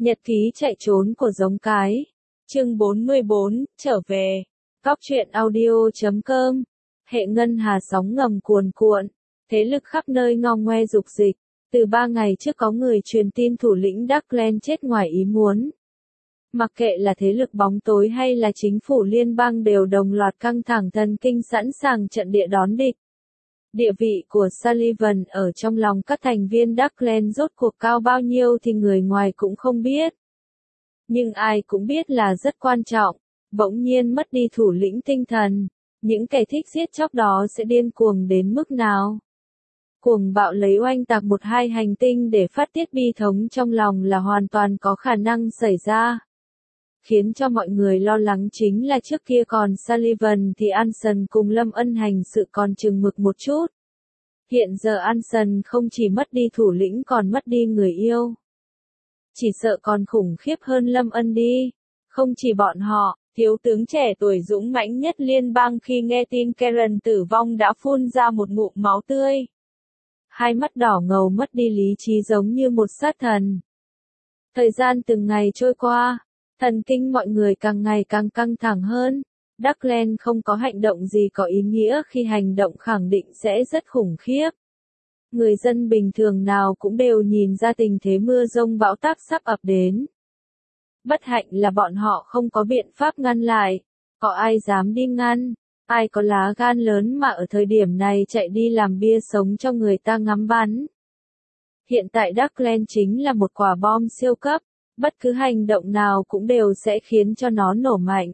Nhật ký chạy trốn của giống cái. Chương 44, trở về. Góc truyện audio.com. Hệ ngân hà sóng ngầm cuồn cuộn. Thế lực khắp nơi ngao ngoe dục dịch. Từ 3 ngày trước có người truyền tin thủ lĩnh Darkland chết ngoài ý muốn. Mặc kệ là thế lực bóng tối hay là chính phủ liên bang đều đồng loạt căng thẳng thần kinh sẵn sàng trận địa đón địch. Địa vị của Sullivan ở trong lòng các thành viên Darkland rốt cuộc cao bao nhiêu thì người ngoài cũng không biết. Nhưng ai cũng biết là rất quan trọng, bỗng nhiên mất đi thủ lĩnh tinh thần, những kẻ thích giết chóc đó sẽ điên cuồng đến mức nào. Cuồng bạo lấy oanh tạc 1-2 hành tinh để phát tiết bi thống trong lòng là hoàn toàn có khả năng xảy ra. Khiến cho mọi người lo lắng chính là trước kia còn Sullivan thì Anson cùng Lâm Ân hành sự còn chừng mực một chút. Hiện giờ Anson không chỉ mất đi thủ lĩnh còn mất đi người yêu. Chỉ sợ còn khủng khiếp hơn Lâm Ân đi. Không chỉ bọn họ, thiếu tướng trẻ tuổi dũng mãnh nhất liên bang khi nghe tin Karen tử vong đã phun ra một ngụm máu tươi. Hai mắt đỏ ngầu mất đi lý trí giống như một sát thần. Thời gian từng ngày trôi qua. Thần kinh mọi người càng ngày càng căng thẳng hơn. Darkland không có hành động gì có ý nghĩa khi hành động khẳng định sẽ rất khủng khiếp. Người dân bình thường nào cũng đều nhìn ra tình thế mưa dông bão táp sắp ập đến. Bất hạnh là bọn họ không có biện pháp ngăn lại. Có ai dám đi ngăn? Ai có lá gan lớn mà ở thời điểm này chạy đi làm bia sống cho người ta ngắm bắn? Hiện tại Darkland chính là một quả bom siêu cấp. Bất cứ hành động nào cũng đều sẽ khiến cho nó nổ mạnh.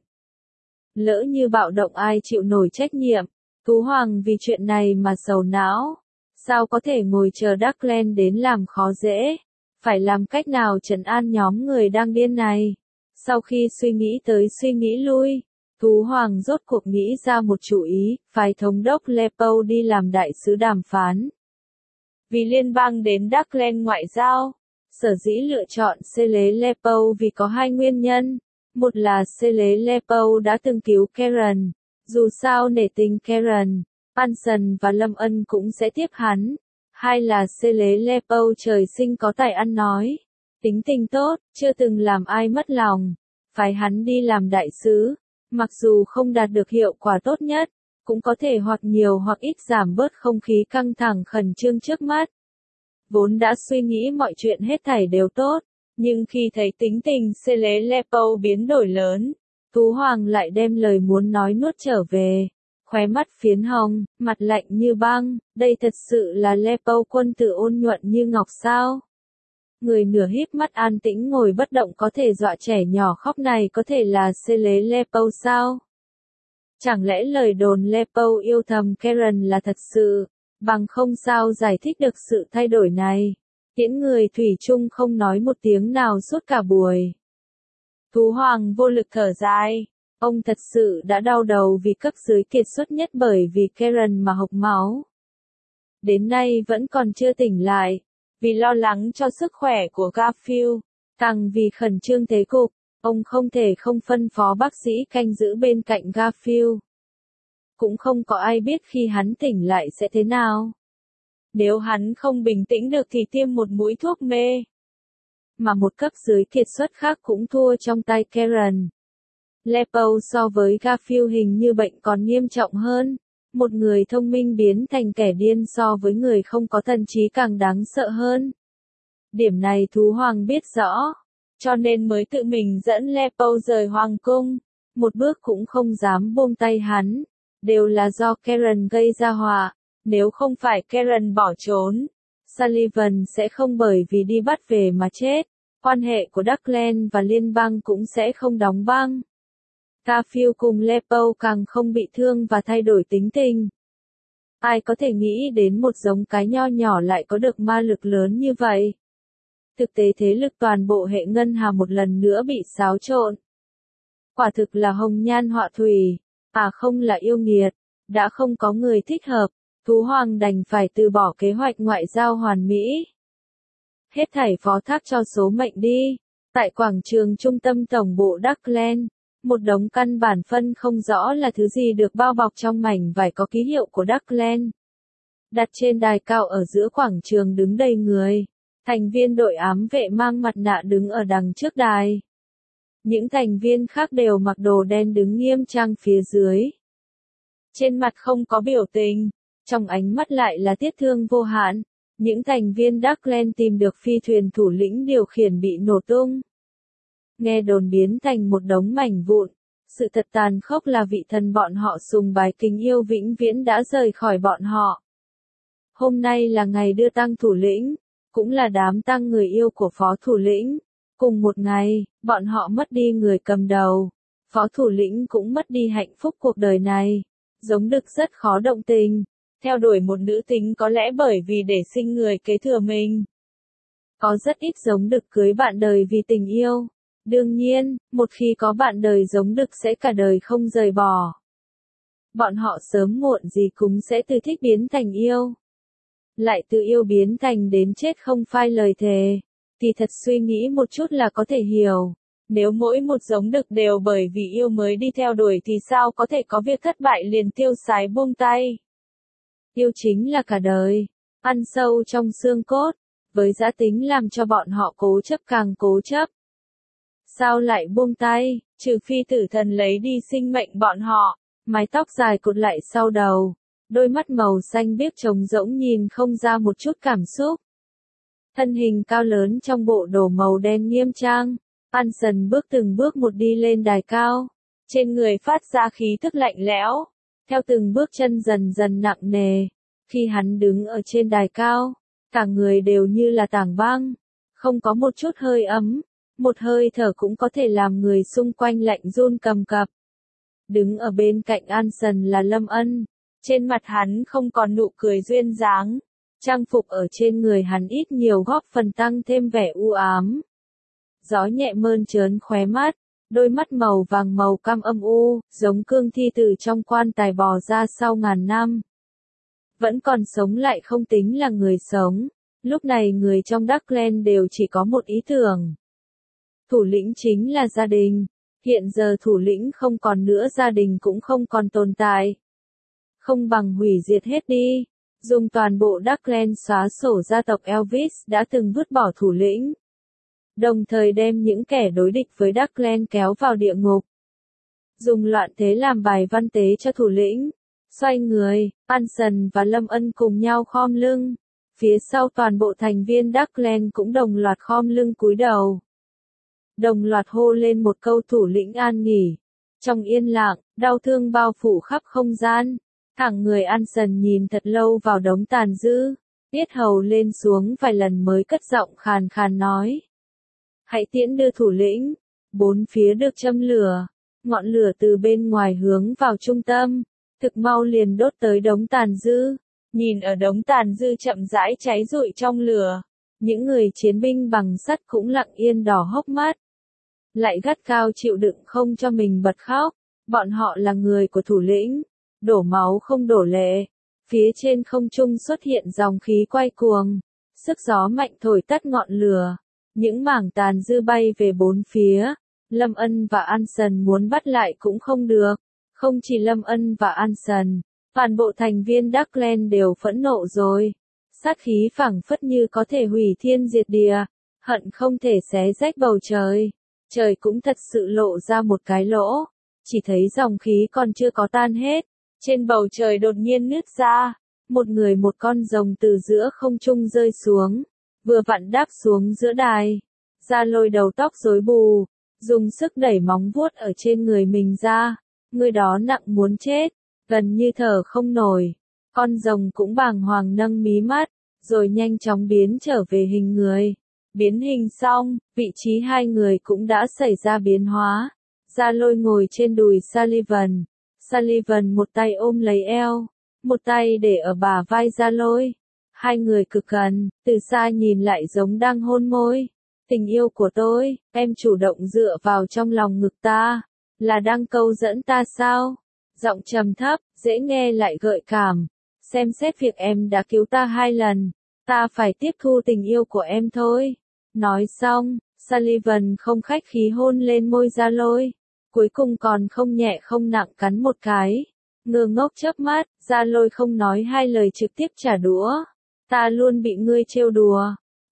Lỡ như bạo động ai chịu nổi trách nhiệm, Thú Hoàng vì chuyện này mà sầu não. Sao có thể ngồi chờ Darkland đến làm khó dễ? Phải làm cách nào trấn an nhóm người đang điên này? Sau khi suy nghĩ tới suy nghĩ lui, Thú Hoàng rốt cuộc nghĩ ra một chủ ý, phái thống đốc Lepo đi làm đại sứ đàm phán. Vì liên bang đến Darkland ngoại giao. Sở dĩ lựa chọn Lepo vì có hai nguyên nhân. Một là Lepo đã từng cứu Karen. Dù sao nể tình Karen, Anson và Lâm Ân cũng sẽ tiếp hắn. Hai là Lepo trời sinh có tài ăn nói. Tính tình tốt, chưa từng làm ai mất lòng. Phái hắn đi làm đại sứ. Mặc dù không đạt được hiệu quả tốt nhất, cũng có thể hoặc nhiều hoặc ít giảm bớt không khí căng thẳng khẩn trương trước mắt. Vốn đã suy nghĩ mọi chuyện hết thảy đều tốt, nhưng khi thấy tính tình Lepo biến đổi lớn, Thú Hoàng lại đem lời muốn nói nuốt trở về. Khóe mắt phiến hồng, mặt lạnh như băng, đây thật sự là Lepo quân tử ôn nhuận như ngọc sao? Người nửa híp mắt an tĩnh ngồi bất động có thể dọa trẻ nhỏ khóc này có thể là Lepo sao? Chẳng lẽ lời đồn Lepo yêu thầm Karen là thật sự? Bằng không sao giải thích được sự thay đổi này. Tiễn người thủy chung không nói một tiếng nào suốt cả buổi. Thú Hoàng vô lực thở dài. Ông thật sự đã đau đầu vì cấp dưới kiệt xuất nhất bởi vì Karen mà hộc máu. Đến nay vẫn còn chưa tỉnh lại. Vì lo lắng cho sức khỏe của Garfield. Càng vì khẩn trương thế cục. Ông không thể không phân phó bác sĩ canh giữ bên cạnh Garfield. Cũng không có ai biết khi hắn tỉnh lại sẽ thế nào. Nếu hắn không bình tĩnh được thì tiêm một mũi thuốc mê. Mà một cấp dưới kiệt xuất khác cũng thua trong tay Karen. Lepo so với Garfield hình như bệnh còn nghiêm trọng hơn. Một người thông minh biến thành kẻ điên so với người không có thần trí càng đáng sợ hơn. Điểm này Thú Hoàng biết rõ. Cho nên mới tự mình dẫn Lepo rời Hoàng cung. Một bước cũng không dám buông tay hắn. Đều là do Karen gây ra họa. Nếu không phải Karen bỏ trốn, Sullivan sẽ không bởi vì đi bắt về mà chết. Quan hệ của Darkland và liên bang cũng sẽ không đóng băng. Garfield cùng Lepo càng không bị thương và thay đổi tính tình. Ai có thể nghĩ đến một giống cái nho nhỏ lại có được ma lực lớn như vậy? Thực tế thế lực toàn bộ hệ ngân hà một lần nữa bị xáo trộn. Quả thực là hồng nhan họa thủy. Không là yêu nghiệt, đã không có người thích hợp, Thú Hoàng đành phải từ bỏ kế hoạch ngoại giao hoàn mỹ. Hết thảy phó thác cho số mệnh đi. Tại quảng trường trung tâm tổng bộ Darkland, một đống căn bản phân không rõ là thứ gì được bao bọc trong mảnh vải có ký hiệu của Darkland. Đặt trên đài cao ở giữa quảng trường đứng đầy người. Thành viên đội ám vệ mang mặt nạ đứng ở đằng trước đài. Những thành viên khác đều mặc đồ đen đứng nghiêm trang phía dưới. Trên mặt không có biểu tình, trong ánh mắt lại là tiếc thương vô hạn. Những thành viên Darkland tìm được phi thuyền thủ lĩnh điều khiển bị nổ tung. Nghe đồn biến thành một đống mảnh vụn. Sự thật tàn khốc là vị thần bọn họ sùng bái kính yêu vĩnh viễn đã rời khỏi bọn họ. Hôm nay là ngày đưa tang thủ lĩnh, cũng là đám tang người yêu của phó thủ lĩnh. Cùng một ngày, bọn họ mất đi người cầm đầu. Phó thủ lĩnh cũng mất đi hạnh phúc cuộc đời này. Giống đực rất khó động tình. Theo đuổi một nữ tính có lẽ bởi vì để sinh người kế thừa mình. Có rất ít giống đực cưới bạn đời vì tình yêu. Đương nhiên, một khi có bạn đời giống đực sẽ cả đời không rời bỏ. Bọn họ sớm muộn gì cũng sẽ từ thích biến thành yêu. Lại từ yêu biến thành đến chết không phai lời thề. Thì thật suy nghĩ một chút là có thể hiểu. Nếu mỗi một giống đực đều bởi vì yêu mới đi theo đuổi thì sao có thể có việc thất bại liền tiêu sái buông tay. Yêu chính là cả đời, ăn sâu trong xương cốt, với giá tính làm cho bọn họ cố chấp càng cố chấp. Sao lại buông tay, trừ phi tử thần lấy đi sinh mệnh bọn họ, mái tóc dài cột lại sau đầu, đôi mắt màu xanh biếc trống rỗng nhìn không ra một chút cảm xúc. Thân hình cao lớn trong bộ đồ màu đen nghiêm trang, Anson bước từng bước một đi lên đài cao, trên người phát ra khí tức lạnh lẽo, theo từng bước chân dần dần nặng nề. Khi hắn đứng ở trên đài cao, cả người đều như là tảng băng, không có một chút hơi ấm, một hơi thở cũng có thể làm người xung quanh lạnh run cầm cập. Đứng ở bên cạnh Anson là Lâm Ân, trên mặt hắn không còn nụ cười duyên dáng, trang phục ở trên người hắn ít nhiều góp phần tăng thêm vẻ u ám. Gió nhẹ mơn trớn khóe mắt, đôi mắt màu vàng màu cam âm u, giống cương thi từ trong quan tài bò ra sau ngàn năm. Vẫn còn sống lại không tính là người sống, lúc này người trong Darkland đều chỉ có một ý tưởng. Thủ lĩnh chính là gia đình, hiện giờ thủ lĩnh không còn nữa gia đình cũng không còn tồn tại. Không bằng hủy diệt hết đi, dùng toàn bộ Darkland xóa sổ gia tộc Elvis đã từng vứt bỏ thủ lĩnh. Đồng thời đem những kẻ đối địch với Darkland kéo vào địa ngục. Dùng loạn thế làm bài văn tế cho thủ lĩnh. Xoay người, Anson và Lâm Ân cùng nhau khom lưng. Phía sau toàn bộ thành viên Darkland cũng đồng loạt khom lưng cúi đầu. Đồng loạt hô lên một câu thủ lĩnh an nghỉ. Trong yên lặng, đau thương bao phủ khắp không gian. Thẳng người Anson nhìn thật lâu vào đống tàn dư. Yết hầu lên xuống vài lần mới cất giọng khàn khàn nói. Hãy tiễn đưa thủ lĩnh. Bốn phía được châm lửa. Ngọn lửa từ bên ngoài hướng vào trung tâm. Thực mau liền đốt tới đống tàn dư. Nhìn ở đống tàn dư chậm rãi cháy rụi trong lửa. Những người chiến binh bằng sắt cũng lặng yên đỏ hốc mắt. Lại gắt cao chịu đựng không cho mình bật khóc. Bọn họ là người của thủ lĩnh. Đổ máu không đổ lệ. Phía trên không trung xuất hiện dòng khí quay cuồng. Sức gió mạnh thổi tắt ngọn lửa. Những mảng tàn dư bay về bốn phía. Lâm Ân và Anson muốn bắt lại cũng không được. Không chỉ Lâm Ân và Anson, toàn bộ thành viên Darkland đều phẫn nộ rồi. Sát khí phảng phất như có thể hủy thiên diệt địa, hận không thể xé rách bầu trời. Trời cũng thật sự lộ ra một cái lỗ, chỉ thấy dòng khí còn chưa có tan hết. Trên bầu trời đột nhiên nứt ra, một người một con rồng từ giữa không trung rơi xuống, vừa vặn đáp xuống giữa đài. Ra Lôi đầu tóc rối bù, dùng sức đẩy móng vuốt ở trên người mình ra. Người đó nặng muốn chết, gần như thở không nổi. Con rồng cũng bàng hoàng nâng mí mắt, rồi nhanh chóng biến trở về hình người. Biến hình xong, vị trí hai người cũng đã xảy ra biến hóa. Ra Lôi ngồi trên đùi Sullivan. Sullivan một tay ôm lấy eo, một tay để ở bả vai Ra Lôi. Hai người cực gần, từ xa nhìn lại giống đang hôn môi. Tình yêu của tôi, em chủ động dựa vào trong lòng ngực ta. Là đang câu dẫn ta sao? Giọng trầm thấp, dễ nghe lại gợi cảm. Xem xét việc em đã cứu ta 2 lần. Ta phải tiếp thu tình yêu của em thôi. Nói xong, Sullivan không khách khí hôn lên môi Ra Lôi. Cuối cùng còn không nhẹ không nặng cắn một cái. Ngơ ngốc chớp mắt, Ra Lôi không nói 2 lời trực tiếp trả đũa. Ta luôn bị ngươi trêu đùa.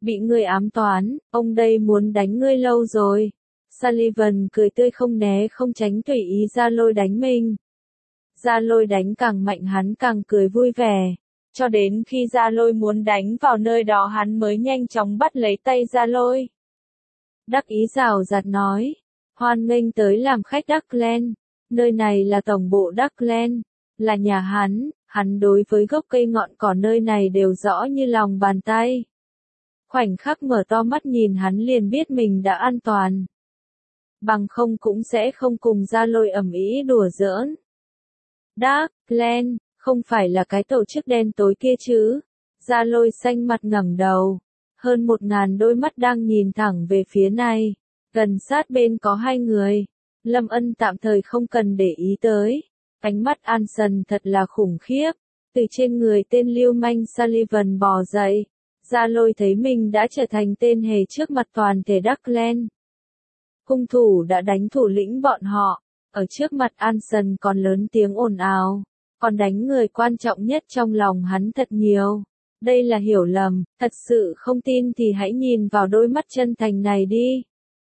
Bị ngươi ám toán, ông đây muốn đánh ngươi lâu rồi. Sullivan cười tươi không né không tránh tùy ý Gia Lôi đánh mình. Gia Lôi đánh càng mạnh hắn càng cười vui vẻ. Cho đến khi Gia Lôi muốn đánh vào nơi đó hắn mới nhanh chóng bắt lấy tay Gia Lôi. Đắc ý rào rạt nói, hoan nghênh tới làm khách Duckland. Nơi này là tổng bộ Duckland, là nhà hắn đối với gốc cây ngọn cỏ nơi này đều rõ như lòng bàn tay. Khoảnh khắc mở to mắt nhìn hắn liền biết mình đã an toàn. Bằng không cũng sẽ không cùng Gia Lôi ầm ĩ đùa giỡn. Duckland, không phải là cái tổ chức đen tối kia chứ? Gia Lôi xanh mặt ngẩng đầu. Hơn 1000 đôi mắt đang nhìn thẳng về phía này. Gần sát bên có 2 người. Lâm Ân tạm thời không cần để ý tới. Ánh mắt Anson thật là khủng khiếp. Từ trên người tên lưu manh Sullivan bò dậy. Gia Lôi thấy mình đã trở thành tên hề trước mặt toàn thể Duckland. Hung thủ đã đánh thủ lĩnh bọn họ. Ở trước mặt Anson còn lớn tiếng ồn ào. Còn đánh người quan trọng nhất trong lòng hắn thật nhiều. Đây là hiểu lầm, thật sự không tin thì hãy nhìn vào đôi mắt chân thành này đi.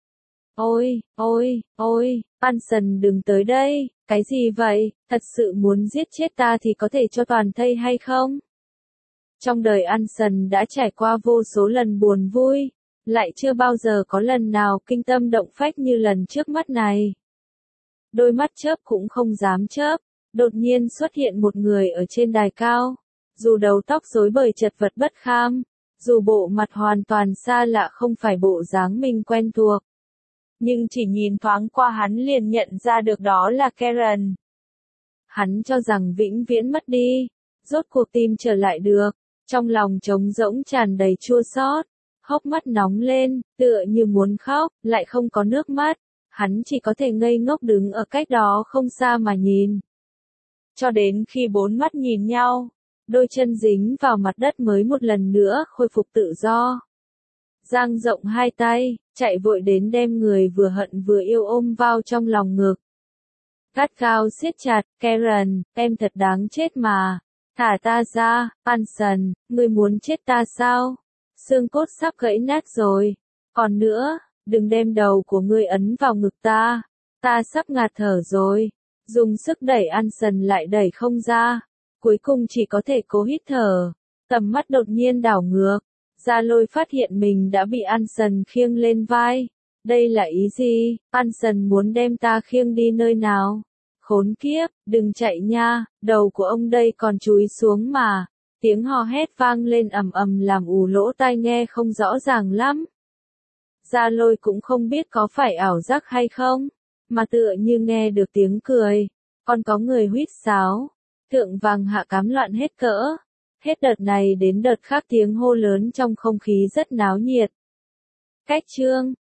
Ôi, Anson đừng tới đây, cái gì vậy, thật sự muốn giết chết ta thì có thể cho toàn thây hay không? Trong đời Anson đã trải qua vô số lần buồn vui, lại chưa bao giờ có lần nào kinh tâm động phách như lần trước mắt này. Đôi mắt chớp cũng không dám chớp, đột nhiên xuất hiện một người ở trên đài cao. Dù đầu tóc rối bời chật vật bất kham, dù bộ mặt hoàn toàn xa lạ không phải bộ dáng mình quen thuộc. Nhưng chỉ nhìn thoáng qua hắn liền nhận ra được đó là Karen. Hắn cho rằng vĩnh viễn mất đi, rốt cuộc tìm trở lại được, trong lòng trống rỗng tràn đầy chua xót, hốc mắt nóng lên, tựa như muốn khóc, lại không có nước mắt, hắn chỉ có thể ngây ngốc đứng ở cách đó không xa mà nhìn. Cho đến khi 4 mắt nhìn nhau, đôi chân dính vào mặt đất mới một lần nữa khôi phục tự do. Dang rộng 2 tay, chạy vội đến đem người vừa hận vừa yêu ôm vào trong lòng ngực. Gắt gao siết chặt, Karen, em thật đáng chết mà. Thả ta ra, Anson, ngươi muốn chết ta sao? Xương cốt sắp gãy nát rồi. Còn nữa, đừng đem đầu của ngươi ấn vào ngực ta. Ta sắp ngạt thở rồi. Dùng sức đẩy Anson lại đẩy không ra. Cuối cùng chỉ có thể cố hít thở. Tầm mắt đột nhiên đảo ngược. Gia Lôi phát hiện mình đã bị Anson khiêng lên vai. Đây là ý gì? Anson muốn đem ta khiêng đi nơi nào? Khốn kiếp, đừng chạy nha, đầu của ông đây còn chúi xuống mà. Tiếng hò hét vang lên ầm ầm làm ù lỗ tai nghe không rõ ràng lắm. Gia Lôi cũng không biết có phải ảo giác hay không, mà tựa như nghe được tiếng cười, còn có người huýt sáo. Thượng vàng hạ cám loạn hết cỡ. Hết đợt này đến đợt khác tiếng hô lớn trong không khí rất náo nhiệt. Cách chương